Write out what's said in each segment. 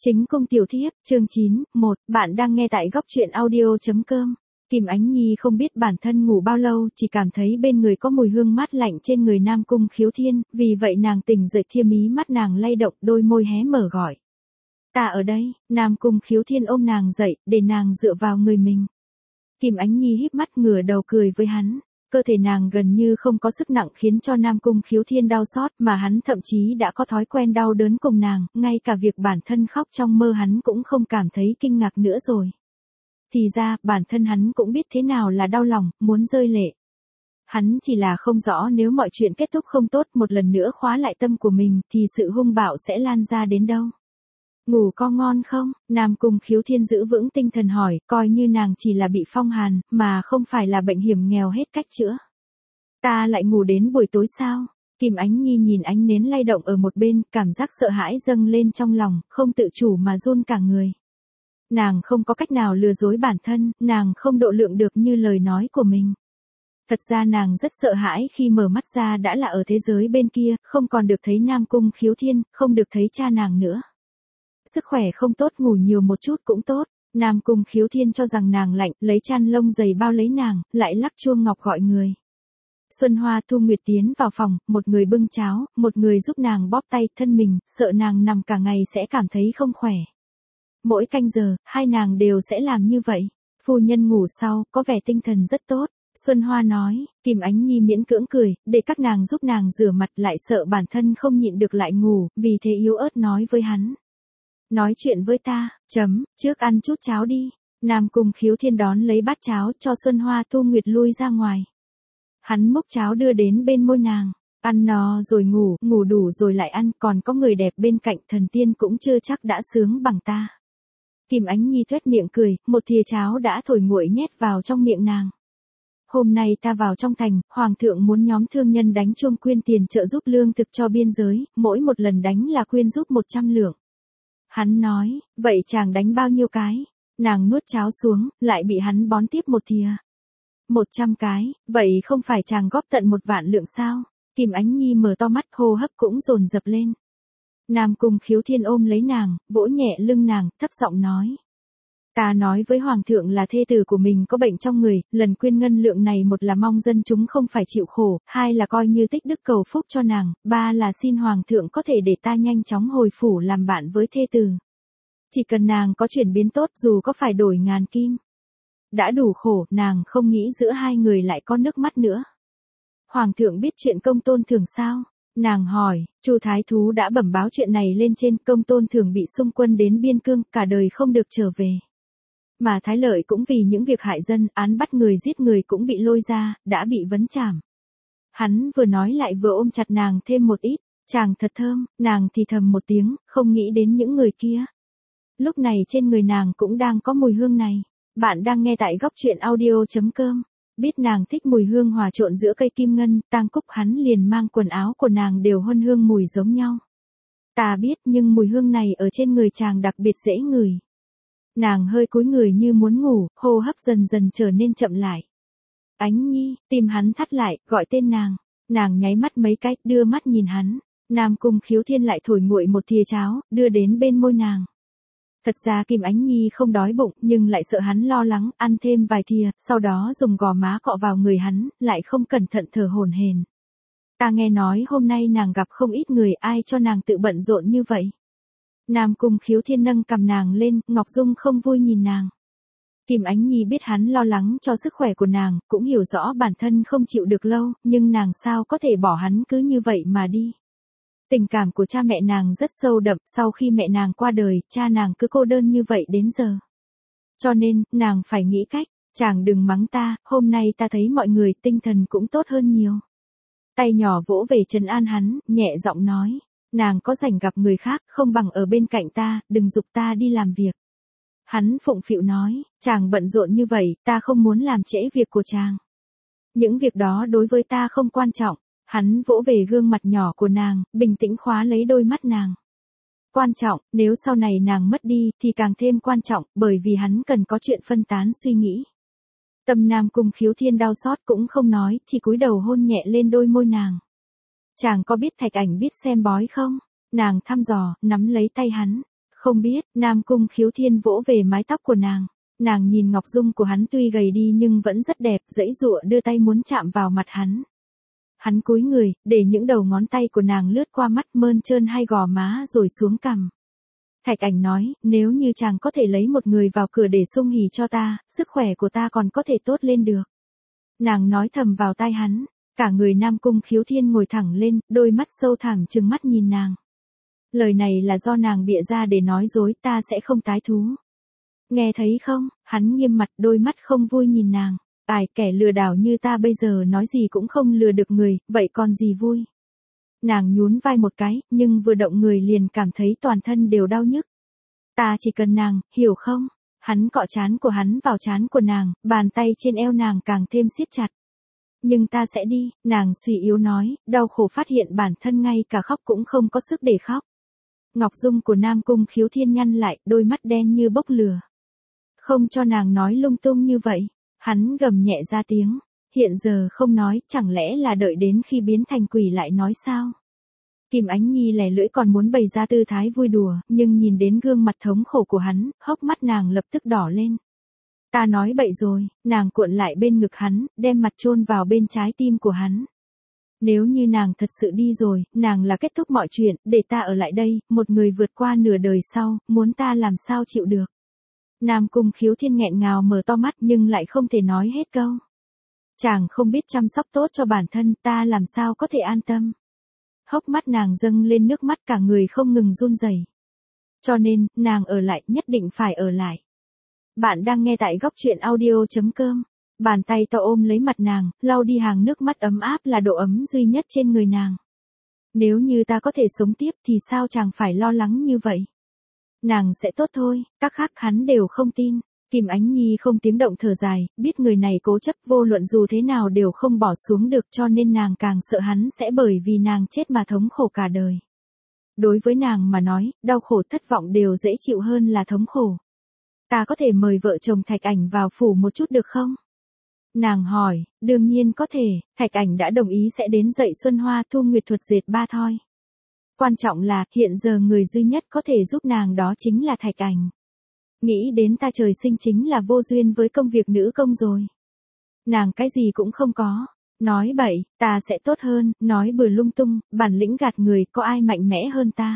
Chính cung tiểu thiếp, chương 9, 1, bạn đang nghe tại góc truyện audio.com. Kim Ánh Nhi không biết bản thân ngủ bao lâu, chỉ cảm thấy bên người có mùi hương mát lạnh trên người Nam Cung Khiếu Thiên, vì vậy nàng tỉnh dậy, thiêm ý mắt nàng lay động, đôi môi hé mở gọi. Ta ở đây. Nam Cung Khiếu Thiên ôm nàng dậy, để nàng dựa vào người mình. Kim Ánh Nhi híp mắt ngửa đầu cười với hắn. Cơ thể nàng gần như không có sức nặng khiến cho Nam Cung Khiếu Thiên đau xót, mà hắn thậm chí đã có thói quen đau đớn cùng nàng, ngay cả việc bản thân khóc trong mơ hắn cũng không cảm thấy kinh ngạc nữa rồi. Thì ra, bản thân hắn cũng biết thế nào là đau lòng, muốn rơi lệ. Hắn chỉ là không rõ nếu mọi chuyện kết thúc không tốt, một lần nữa khóa lại tâm của mình, thì sự hung bạo sẽ lan ra đến đâu. Ngủ có ngon không? Nam Cung Khiếu Thiên giữ vững tinh thần hỏi, coi như nàng chỉ là bị phong hàn, mà không phải là bệnh hiểm nghèo hết cách chữa. Ta lại ngủ đến buổi tối sao? Kim Ánh Nhi nhìn ánh nến lay động ở một bên, cảm giác sợ hãi dâng lên trong lòng, không tự chủ mà run cả người. Nàng không có cách nào lừa dối bản thân, nàng không độ lượng được như lời nói của mình. Thật ra nàng rất sợ hãi khi mở mắt ra đã là ở thế giới bên kia, không còn được thấy Nam Cung Khiếu Thiên, không được thấy cha nàng nữa. Sức khỏe không tốt, ngủ nhiều một chút cũng tốt. Nam Cung Khiếu Thiên cho rằng nàng lạnh, lấy chăn lông dày bao lấy nàng, lại lắc chuông ngọc gọi người. Xuân Hoa Thu Nguyệt tiến vào phòng, một người bưng cháo, một người giúp nàng bóp tay thân mình, sợ nàng nằm cả ngày sẽ cảm thấy không khỏe. Mỗi canh giờ, hai nàng đều sẽ làm như vậy. Phu nhân ngủ sau, có vẻ tinh thần rất tốt. Xuân Hoa nói. Kim Ánh Nhi miễn cưỡng cười, để các nàng giúp nàng rửa mặt, lại sợ bản thân không nhịn được lại ngủ, vì thế yếu ớt nói với hắn. Nói chuyện với ta, trước ăn chút cháo đi. Nam Cung Khiếu Thiên đón lấy bát cháo cho Xuân Hoa Thu Nguyệt lui ra ngoài. Hắn múc cháo đưa đến bên môi nàng. Ăn no rồi ngủ, ngủ đủ rồi lại ăn, còn có người đẹp bên cạnh, thần tiên cũng chưa chắc đã sướng bằng ta. Kim Ánh Nhi tuét miệng cười, một thìa cháo đã thổi nguội nhét vào trong miệng nàng. Hôm nay ta vào trong thành, Hoàng thượng muốn nhóm thương nhân đánh chuông quyên tiền trợ giúp lương thực cho biên giới, mỗi một lần đánh là quyên giúp 100 lượng. Hắn nói, vậy chàng đánh bao nhiêu cái? Nàng nuốt cháo xuống, lại bị hắn bón tiếp một thìa. 100 cái, vậy không phải chàng góp tận 1 vạn lượng sao? Kim Ánh Nhi mở to mắt, hô hấp cũng dồn dập lên. Nam Cung Khiếu Thiên ôm lấy nàng, vỗ nhẹ lưng nàng, thấp giọng nói. Ta nói với Hoàng thượng là thê tử của mình có bệnh trong người, lần quyên ngân lượng này, một là mong dân chúng không phải chịu khổ, hai là coi như tích đức cầu phúc cho nàng, ba là xin Hoàng thượng có thể để ta nhanh chóng hồi phủ làm bạn với thê tử. Chỉ cần nàng có chuyển biến tốt, dù có phải đổi ngàn kim. Đã đủ khổ, nàng không nghĩ giữa hai người lại có nước mắt nữa. Hoàng thượng biết chuyện Công Tôn Thưởng sao? Nàng hỏi. Chu Thái Thú đã bẩm báo chuyện này lên trên. Công Tôn Thưởng bị xung quân đến biên cương, cả đời không được trở về. Mà Thái Lợi cũng vì những việc hại dân, án bắt người giết người cũng bị lôi ra, đã bị vấn trảm. Hắn vừa nói lại vừa ôm chặt nàng thêm một ít. Chàng thật thơm. Nàng thì thầm một tiếng, không nghĩ đến những người kia. Lúc này trên người nàng cũng đang có mùi hương này. Bạn đang nghe tại góc truyện audio.com. Biết nàng thích mùi hương hòa trộn giữa cây kim ngân, tang cúc, hắn liền mang quần áo của nàng đều huân hương mùi giống nhau. Ta biết, nhưng mùi hương này ở trên người chàng đặc biệt dễ ngửi. Nàng hơi cúi người như muốn ngủ, hô hấp dần dần trở nên chậm lại. Ánh Nhi, tim hắn thắt lại, gọi tên nàng. Nàng nháy mắt mấy cái, đưa mắt nhìn hắn. Nam Cung Khiếu Thiên lại thổi nguội một thìa cháo, đưa đến bên môi nàng. Thật ra Kim Ánh Nhi không đói bụng, nhưng lại sợ hắn lo lắng, ăn thêm vài thìa, sau đó dùng gò má cọ vào người hắn, lại không cẩn thận thở hổn hển. Ta nghe nói hôm nay nàng gặp không ít người, ai cho nàng tự bận rộn như vậy? Nam Cung Khiếu Thiên nâng cằm nàng lên, Ngọc Dung không vui nhìn nàng. Kim Ánh Nhi biết hắn lo lắng cho sức khỏe của nàng, cũng hiểu rõ bản thân không chịu được lâu, nhưng nàng sao có thể bỏ hắn cứ như vậy mà đi. Tình cảm của cha mẹ nàng rất sâu đậm, sau khi mẹ nàng qua đời, cha nàng cứ cô đơn như vậy đến giờ. Cho nên, nàng phải nghĩ cách, chàng đừng mắng ta, hôm nay ta thấy mọi người tinh thần cũng tốt hơn nhiều. Tay nhỏ vỗ về trấn an hắn, nhẹ giọng nói, nàng có rảnh gặp người khác, không bằng ở bên cạnh ta, đừng giục ta đi làm việc. Hắn phụng phịu nói, chàng bận rộn như vậy, ta không muốn làm trễ việc của chàng. Những việc đó đối với ta không quan trọng. Hắn vỗ về gương mặt nhỏ của nàng, bình tĩnh khóa lấy đôi mắt nàng. Quan trọng, nếu sau này nàng mất đi, thì càng thêm quan trọng, bởi vì hắn cần có chuyện phân tán suy nghĩ. Tâm Nam Cung Khiếu Thiên đau xót cũng không nói, chỉ cúi đầu hôn nhẹ lên đôi môi nàng. Chàng có biết Thạch Ảnh biết xem bói không? Nàng thăm dò, nắm lấy tay hắn. Không biết, Nam Cung Khiếu Thiên vỗ về mái tóc của nàng. Nàng nhìn ngọc dung của hắn tuy gầy đi nhưng vẫn rất đẹp, giãy giụa đưa tay muốn chạm vào mặt hắn. Hắn cúi người, để những đầu ngón tay của nàng lướt qua mắt mơn trơn hai gò má rồi xuống cằm. Thạch Ảnh nói, nếu như chàng có thể lấy một người vào cửa để xung hỉ cho ta, sức khỏe của ta còn có thể tốt lên được. Nàng nói thầm vào tai hắn, cả người Nam Cung Khiếu Thiên ngồi thẳng lên, đôi mắt sâu thẳm trừng mắt nhìn nàng. Lời này là do nàng bịa ra để nói dối, ta sẽ không tái thú. Nghe thấy không, hắn nghiêm mặt, đôi mắt không vui nhìn nàng. Ai, kẻ lừa đảo như ta bây giờ nói gì cũng không lừa được người, vậy còn gì vui. Nàng nhún vai một cái, nhưng vừa động người liền cảm thấy toàn thân đều đau nhức. Ta chỉ cần nàng, hiểu không? Hắn cọ trán của hắn vào trán của nàng, bàn tay trên eo nàng càng thêm siết chặt. Nhưng ta sẽ đi, nàng suy yếu nói, đau khổ phát hiện bản thân ngay cả khóc cũng không có sức để khóc. Ngọc dung của Nam Cung Khiếu Thiên nhăn lại, đôi mắt đen như bốc lửa. Không cho nàng nói lung tung như vậy. Hắn gầm nhẹ ra tiếng. Hiện giờ không nói, chẳng lẽ là đợi đến khi biến thành quỷ lại nói sao? Kim Ánh Nhi lè lưỡi còn muốn bày ra tư thái vui đùa, nhưng nhìn đến gương mặt thống khổ của hắn, hốc mắt nàng lập tức đỏ lên. Ta nói bậy rồi, nàng cuộn lại bên ngực hắn, đem mặt chôn vào bên trái tim của hắn. Nếu như nàng thật sự đi rồi, nàng là kết thúc mọi chuyện, để ta ở lại đây, một người vượt qua nửa đời sau, muốn ta làm sao chịu được. Nam Cung Khiếu Thiên nghẹn ngào mở to mắt nhưng lại không thể nói hết câu. Chàng không biết chăm sóc tốt cho bản thân, ta làm sao có thể an tâm. Hốc mắt nàng dâng lên nước mắt, cả người không ngừng run rẩy. Cho nên, nàng ở lại, nhất định phải ở lại. Bạn đang nghe tại góc truyện audio.com. Bàn tay to ôm lấy mặt nàng, lau đi hàng nước mắt ấm áp là độ ấm duy nhất trên người nàng. Nếu như ta có thể sống tiếp thì sao chàng phải lo lắng như vậy? Nàng sẽ tốt thôi, các khác hắn đều không tin. Kim Ánh Nhi không tiếng động thở dài, biết người này cố chấp vô luận dù thế nào đều không bỏ xuống được, cho nên nàng càng sợ hắn sẽ bởi vì nàng chết mà thống khổ cả đời. Đối với nàng mà nói, đau khổ thất vọng đều dễ chịu hơn là thống khổ. Ta có thể mời vợ chồng Thạch Ảnh vào phủ một chút được không? Nàng hỏi, đương nhiên có thể, Thạch Ảnh đã đồng ý sẽ đến dạy Xuân Hoa Thu Nguyệt thuật dệt ba thoi. Quan trọng là, hiện giờ người duy nhất có thể giúp nàng đó chính là Thạch Ảnh. Nghĩ đến ta trời sinh chính là vô duyên với công việc nữ công rồi. Nàng cái gì cũng không có. Nói bậy, ta sẽ tốt hơn, nói bừa lung tung, bản lĩnh gạt người, có ai mạnh mẽ hơn ta.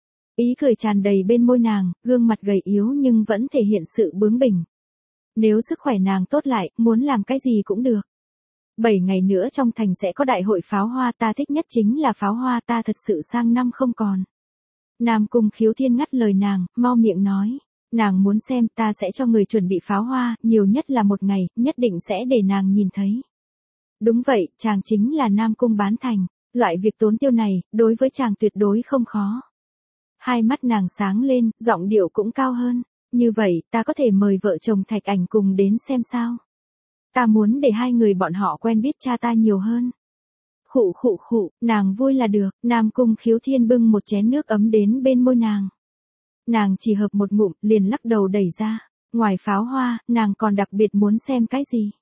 Ý cười tràn đầy bên môi nàng, gương mặt gầy yếu nhưng vẫn thể hiện sự bướng bỉnh. Nếu sức khỏe nàng tốt lại, muốn làm cái gì cũng được. 7 ngày nữa trong thành sẽ có đại hội pháo hoa, ta thích nhất chính là pháo hoa, ta thật sự sang năm không còn. Nam Cung Khiếu Thiên ngắt lời nàng, mau miệng nói. Nàng muốn xem, ta sẽ cho người chuẩn bị pháo hoa, nhiều nhất là một ngày, nhất định sẽ để nàng nhìn thấy. Đúng vậy, chàng chính là Nam Cung Bán Thành, loại việc tốn tiêu này, đối với chàng tuyệt đối không khó. Hai mắt nàng sáng lên, giọng điệu cũng cao hơn. Như vậy, ta có thể mời vợ chồng Thạch Ảnh cùng đến xem sao. Ta muốn để hai người bọn họ quen biết cha ta nhiều hơn. Khụ khụ khụ, nàng vui là được. Nam Cung Khiếu Thiên bưng một chén nước ấm đến bên môi nàng. Nàng chỉ hợp một ngụm, liền lắc đầu đẩy ra. Ngoài pháo hoa, nàng còn đặc biệt muốn xem cái gì?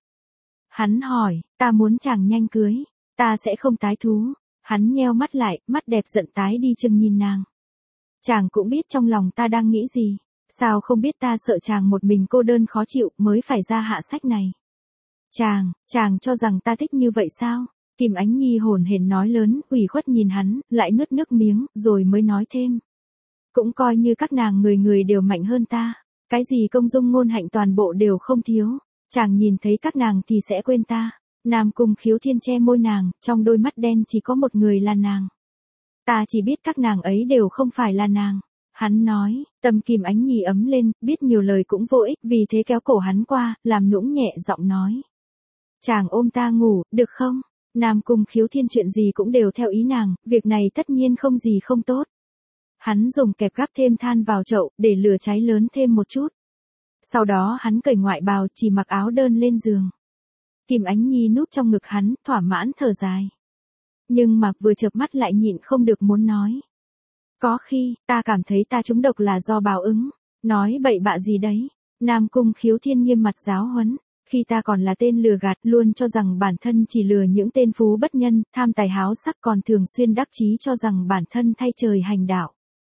Hắn hỏi, ta muốn chàng nhanh cưới. Ta sẽ không tái thú. Hắn nheo mắt lại, mắt đẹp giận tái đi chừng nhìn nàng. Chàng cũng biết trong lòng ta đang nghĩ gì. Sao không biết ta sợ chàng một mình cô đơn khó chịu mới phải ra hạ sách này. Chàng cho rằng ta thích như vậy sao? Kim Ánh Nhi hồn hển nói lớn, ủy khuất nhìn hắn, lại nuốt nước miếng, rồi mới nói thêm. Cũng coi như các nàng người người đều mạnh hơn ta. Cái gì công dung ngôn hạnh toàn bộ đều không thiếu. Chàng nhìn thấy các nàng thì sẽ quên ta. Nam Cung Khiếu Thiên che môi nàng, trong đôi mắt đen chỉ có một người là nàng. Ta chỉ biết các nàng ấy đều không phải là nàng. Hắn nói, tâm Kim Ánh Nhi ấm lên, biết nhiều lời cũng vô ích, vì thế kéo cổ hắn qua, làm nũng nhẹ giọng nói. Chàng ôm ta ngủ, được không? Nam Cung Khiếu Thiên chuyện gì cũng đều theo ý nàng, việc này tất nhiên không gì không tốt. Hắn dùng kẹp gắp thêm than vào chậu, để lửa cháy lớn thêm một chút. Sau đó hắn cởi ngoại bào, chỉ mặc áo đơn lên giường. Kim Ánh Nhi núp trong ngực hắn, thỏa mãn thở dài. Nhưng mà vừa chợp mắt lại nhịn không được muốn nói. Có khi, ta cảm thấy ta trúng độc là do bào ứng. Nói bậy bạ gì đấy. Nam Cung Khiếu Thiên nghiêm mặt giáo huấn. Khi ta còn là tên lừa gạt, luôn cho rằng bản thân chỉ lừa những tên phú bất nhân, tham tài háo sắc, còn thường xuyên đắc chí cho rằng bản thân thay trời hành đạo.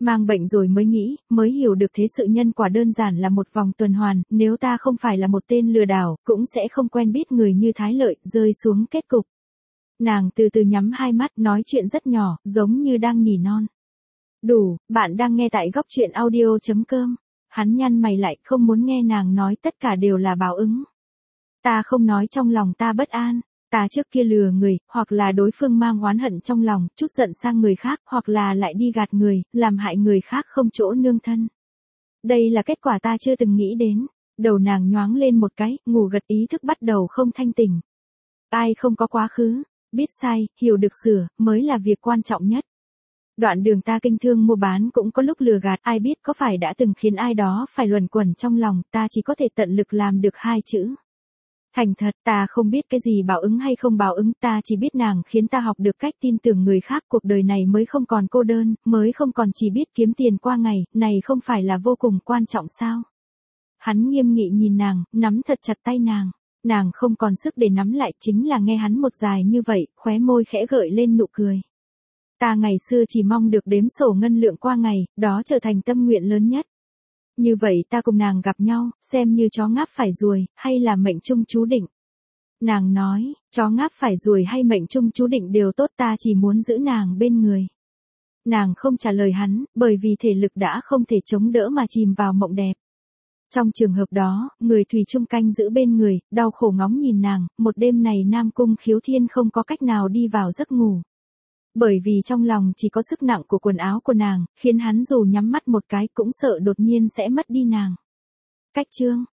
Mang bệnh rồi mới nghĩ, mới hiểu được thế sự nhân quả đơn giản là một vòng tuần hoàn, nếu ta không phải là một tên lừa đảo, cũng sẽ không quen biết người như Thái Lợi, rơi xuống kết cục. Nàng từ từ nhắm hai mắt nói chuyện rất nhỏ, giống như đang nỉ non. Đủ, bạn đang nghe tại góc truyện audio.com. Hắn nhăn mày lại, không muốn nghe nàng nói tất cả đều là báo ứng. Ta không nói trong lòng ta bất an. Ta trước kia lừa người, hoặc là đối phương mang oán hận trong lòng, trút giận sang người khác, hoặc là lại đi gạt người, làm hại người khác không chỗ nương thân. Đây là kết quả ta chưa từng nghĩ đến. Đầu nàng nhoáng lên một cái, ngủ gật ý thức bắt đầu không thanh tỉnh. Ai không có quá khứ, biết sai, hiểu được sửa, mới là việc quan trọng nhất. Đoạn đường ta kinh thương mua bán cũng có lúc lừa gạt, ai biết có phải đã từng khiến ai đó phải luẩn quẩn trong lòng, ta chỉ có thể tận lực làm được hai chữ. Thành thật, ta không biết cái gì báo ứng hay không báo ứng, ta chỉ biết nàng khiến ta học được cách tin tưởng người khác, cuộc đời này mới không còn cô đơn, mới không còn chỉ biết kiếm tiền qua ngày, này không phải là vô cùng quan trọng sao? Hắn nghiêm nghị nhìn nàng, nắm thật chặt tay nàng. Nàng không còn sức để nắm lại, chính là nghe hắn một dài như vậy, khóe môi khẽ gợi lên nụ cười. Ta ngày xưa chỉ mong được đếm sổ ngân lượng qua ngày, đó trở thành tâm nguyện lớn nhất. Như vậy ta cùng nàng gặp nhau, xem như chó ngáp phải ruồi, hay là mệnh trung chú định. Nàng nói, chó ngáp phải ruồi hay mệnh trung chú định đều tốt, ta chỉ muốn giữ nàng bên người. Nàng không trả lời hắn, bởi vì thể lực đã không thể chống đỡ mà chìm vào mộng đẹp. Trong trường hợp đó, người thủy chung canh giữ bên người, đau khổ ngóng nhìn nàng, một đêm này Nam Cung Khiếu Thiên không có cách nào đi vào giấc ngủ. Bởi vì trong lòng chỉ có sức nặng của quần áo của nàng, khiến hắn dù nhắm mắt một cái cũng sợ đột nhiên sẽ mất đi nàng. Cách chương